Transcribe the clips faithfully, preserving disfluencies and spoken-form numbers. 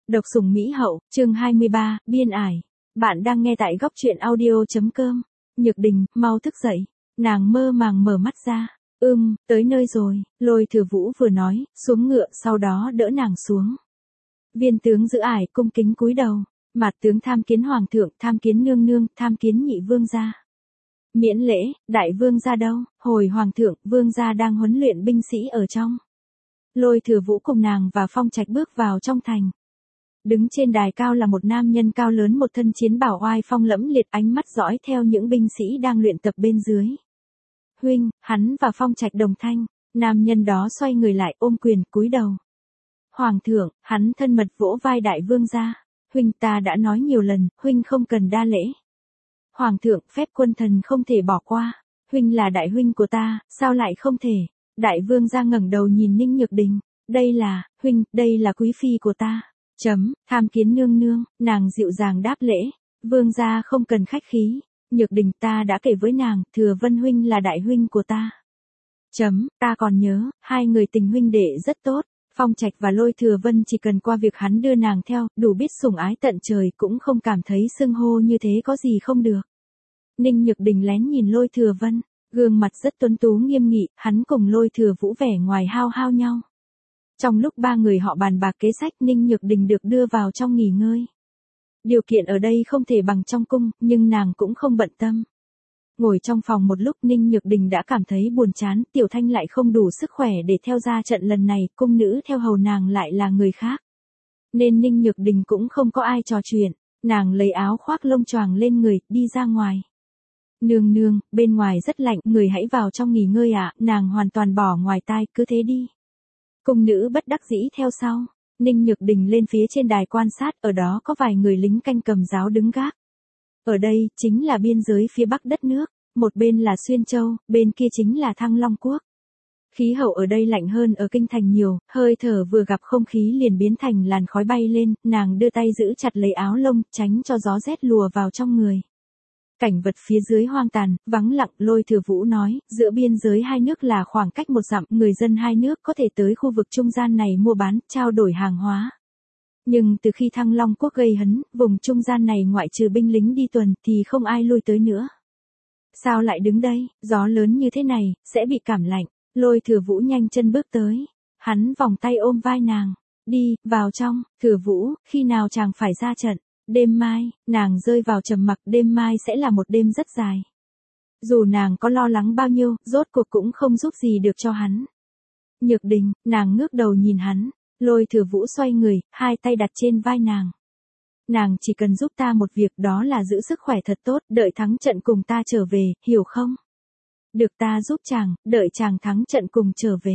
Độc sủng Mỹ hậu, chương hai mươi ba, biên ải. Bạn đang nghe tại góc truyện audio.com. Nhược Đình, mau thức dậy. Nàng mơ màng mở mắt ra. Ưm, tới nơi rồi, Lôi Thừa Vũ vừa nói, xuống ngựa sau đó đỡ nàng xuống. Viên tướng giữ ải cung kính cúi đầu. Mạt tướng tham kiến hoàng thượng, tham kiến nương nương, tham kiến nhị vương gia. Miễn lễ, đại vương gia đâu? Hồi hoàng thượng, vương gia đang huấn luyện binh sĩ ở trong. Lôi Thừa Vũ cùng nàng và Phong Trạch bước vào trong thành. Đứng trên đài cao là một nam nhân cao lớn, một thân chiến bào oai phong lẫm liệt, ánh mắt dõi theo những binh sĩ đang luyện tập bên dưới. Huynh, hắn và Phong Trạch đồng thanh. Nam nhân đó xoay người lại ôm quyền cúi đầu. Hoàng thượng, hắn thân mật vỗ vai đại vương gia. Huynh, ta đã nói nhiều lần, huynh không cần đa lễ. Hoàng thượng, phép quân thần không thể bỏ qua. Huynh là đại huynh của ta, sao lại không thể? Đại vương gia ngẩng đầu nhìn Ninh Nhược Đình. Đây là, huynh, đây là quý phi của ta. Chấm, tham kiến nương nương, nàng dịu dàng đáp lễ. Vương gia không cần khách khí. Nhược Đình, ta đã kể với nàng, Thừa Vân huynh là đại huynh của ta. Chấm, ta còn nhớ, hai người tình huynh đệ rất tốt. Phong Trạch và Lôi Thừa Vân chỉ cần qua việc hắn đưa nàng theo, đủ biết sủng ái tận trời, cũng không cảm thấy xưng hô như thế có gì không được. Ninh Nhược Đình lén nhìn Lôi Thừa Vân, gương mặt rất tuấn tú nghiêm nghị, hắn cùng Lôi Thừa Vũ vẻ ngoài hao hao nhau. Trong lúc ba người họ bàn bạc kế sách, Ninh Nhược Đình được đưa vào trong nghỉ ngơi. Điều kiện ở đây không thể bằng trong cung, nhưng nàng cũng không bận tâm. Ngồi trong phòng một lúc, Ninh Nhược Đình đã cảm thấy buồn chán, Tiểu Thanh lại không đủ sức khỏe để theo ra trận lần này, cung nữ theo hầu nàng lại là người khác. Nên Ninh Nhược Đình cũng không có ai trò chuyện, nàng lấy áo khoác lông choàng lên người, đi ra ngoài. Nương nương, bên ngoài rất lạnh, người hãy vào trong nghỉ ngơi ạ, à, nàng hoàn toàn bỏ ngoài tai, cứ thế đi. Cung nữ bất đắc dĩ theo sau, Ninh Nhược Đình lên phía trên đài quan sát, ở đó có vài người lính canh cầm giáo đứng gác. Ở đây, chính là biên giới phía bắc đất nước, một bên là Xuyên Châu, bên kia chính là Thăng Long Quốc. Khí hậu ở đây lạnh hơn ở kinh thành nhiều, hơi thở vừa gặp không khí liền biến thành làn khói bay lên, nàng đưa tay giữ chặt lấy áo lông, tránh cho gió rét lùa vào trong người. Cảnh vật phía dưới hoang tàn, vắng lặng, Lôi Thừa Vũ nói, giữa biên giới hai nước là khoảng cách một dặm, người dân hai nước có thể tới khu vực trung gian này mua bán, trao đổi hàng hóa. Nhưng từ khi Thăng Long Quốc gây hấn, vùng trung gian này ngoại trừ binh lính đi tuần thì không ai lui tới nữa. Sao lại đứng đây, gió lớn như thế này, sẽ bị cảm lạnh. Lôi Thừa Vũ nhanh chân bước tới. Hắn vòng tay ôm vai nàng. Đi, vào trong, Thừa Vũ, khi nào chàng phải ra trận? Đêm mai, nàng rơi vào trầm mặc, đêm mai sẽ là một đêm rất dài. Dù nàng có lo lắng bao nhiêu, rốt cuộc cũng không giúp gì được cho hắn. Nhược Đình, nàng ngước đầu nhìn hắn. Lôi Thừa Vũ xoay người, hai tay đặt trên vai nàng. Nàng chỉ cần giúp ta một việc, đó là giữ sức khỏe thật tốt, đợi thắng trận cùng ta trở về, hiểu không? Được, ta giúp chàng, đợi chàng thắng trận cùng trở về.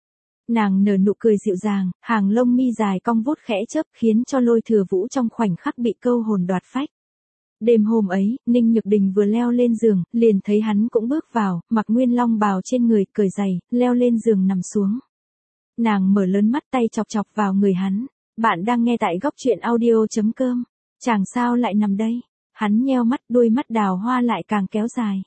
Nàng nở nụ cười dịu dàng, hàng lông mi dài cong vuốt khẽ chớp, khiến cho Lôi Thừa Vũ trong khoảnh khắc bị câu hồn đoạt phách. Đêm hôm ấy, Ninh Nhược Đình vừa leo lên giường, liền thấy hắn cũng bước vào, mặc nguyên long bào trên người, cởi giày, leo lên giường nằm xuống. Nàng mở lớn mắt, tay chọc chọc vào người hắn. Bạn đang nghe tại góc truyện audio.com. Chàng sao lại nằm đây? Hắn nheo mắt, đôi mắt đào hoa lại càng kéo dài.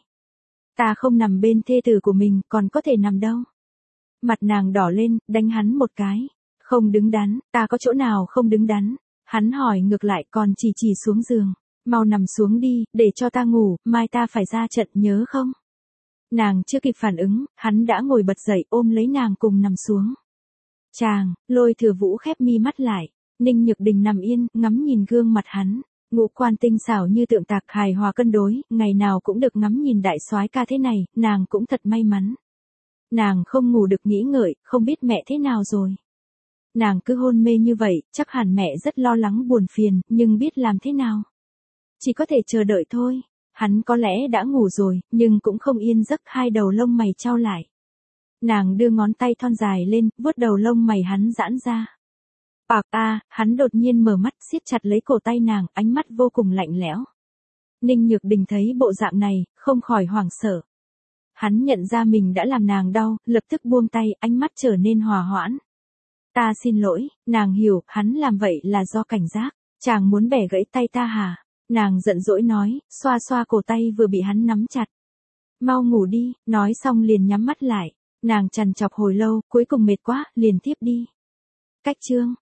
Ta không nằm bên thê tử của mình, còn có thể nằm đâu. Mặt nàng đỏ lên, đánh hắn một cái. Không đứng đắn, ta có chỗ nào không đứng đắn? Hắn hỏi ngược lại, còn chỉ chỉ xuống giường. Mau nằm xuống đi, để cho ta ngủ, mai ta phải ra trận, nhớ không? Nàng chưa kịp phản ứng, hắn đã ngồi bật dậy ôm lấy nàng cùng nằm xuống. Chàng, Lôi Thừa Vũ khép mi mắt lại. Ninh Nhược Đình nằm yên, ngắm nhìn gương mặt hắn. Ngũ quan tinh xảo như tượng tạc, hài hòa cân đối, ngày nào cũng được ngắm nhìn đại soái ca thế này, nàng cũng thật may mắn. Nàng không ngủ được nghĩ ngợi, không biết mẹ thế nào rồi. Nàng cứ hôn mê như vậy, chắc hẳn mẹ rất lo lắng buồn phiền, nhưng biết làm thế nào. Chỉ có thể chờ đợi thôi. Hắn có lẽ đã ngủ rồi, nhưng cũng không yên giấc, hai đầu lông mày chau lại. Nàng đưa ngón tay thon dài lên, vuốt đầu lông mày hắn giãn ra. Bạc a, hắn đột nhiên mở mắt, siết chặt lấy cổ tay nàng, ánh mắt vô cùng lạnh lẽo. Ninh Nhược Đình thấy bộ dạng này, không khỏi hoảng sợ. Hắn nhận ra mình đã làm nàng đau, lập tức buông tay, ánh mắt trở nên hòa hoãn. Ta xin lỗi, nàng hiểu, hắn làm vậy là do cảnh giác. Chàng muốn bẻ gãy tay ta hả? Nàng giận dỗi nói, xoa xoa cổ tay vừa bị hắn nắm chặt. Mau ngủ đi, nói xong liền nhắm mắt lại. Nàng trằn trọc hồi lâu, cuối cùng mệt quá, liền tiếp đi. Cách chương.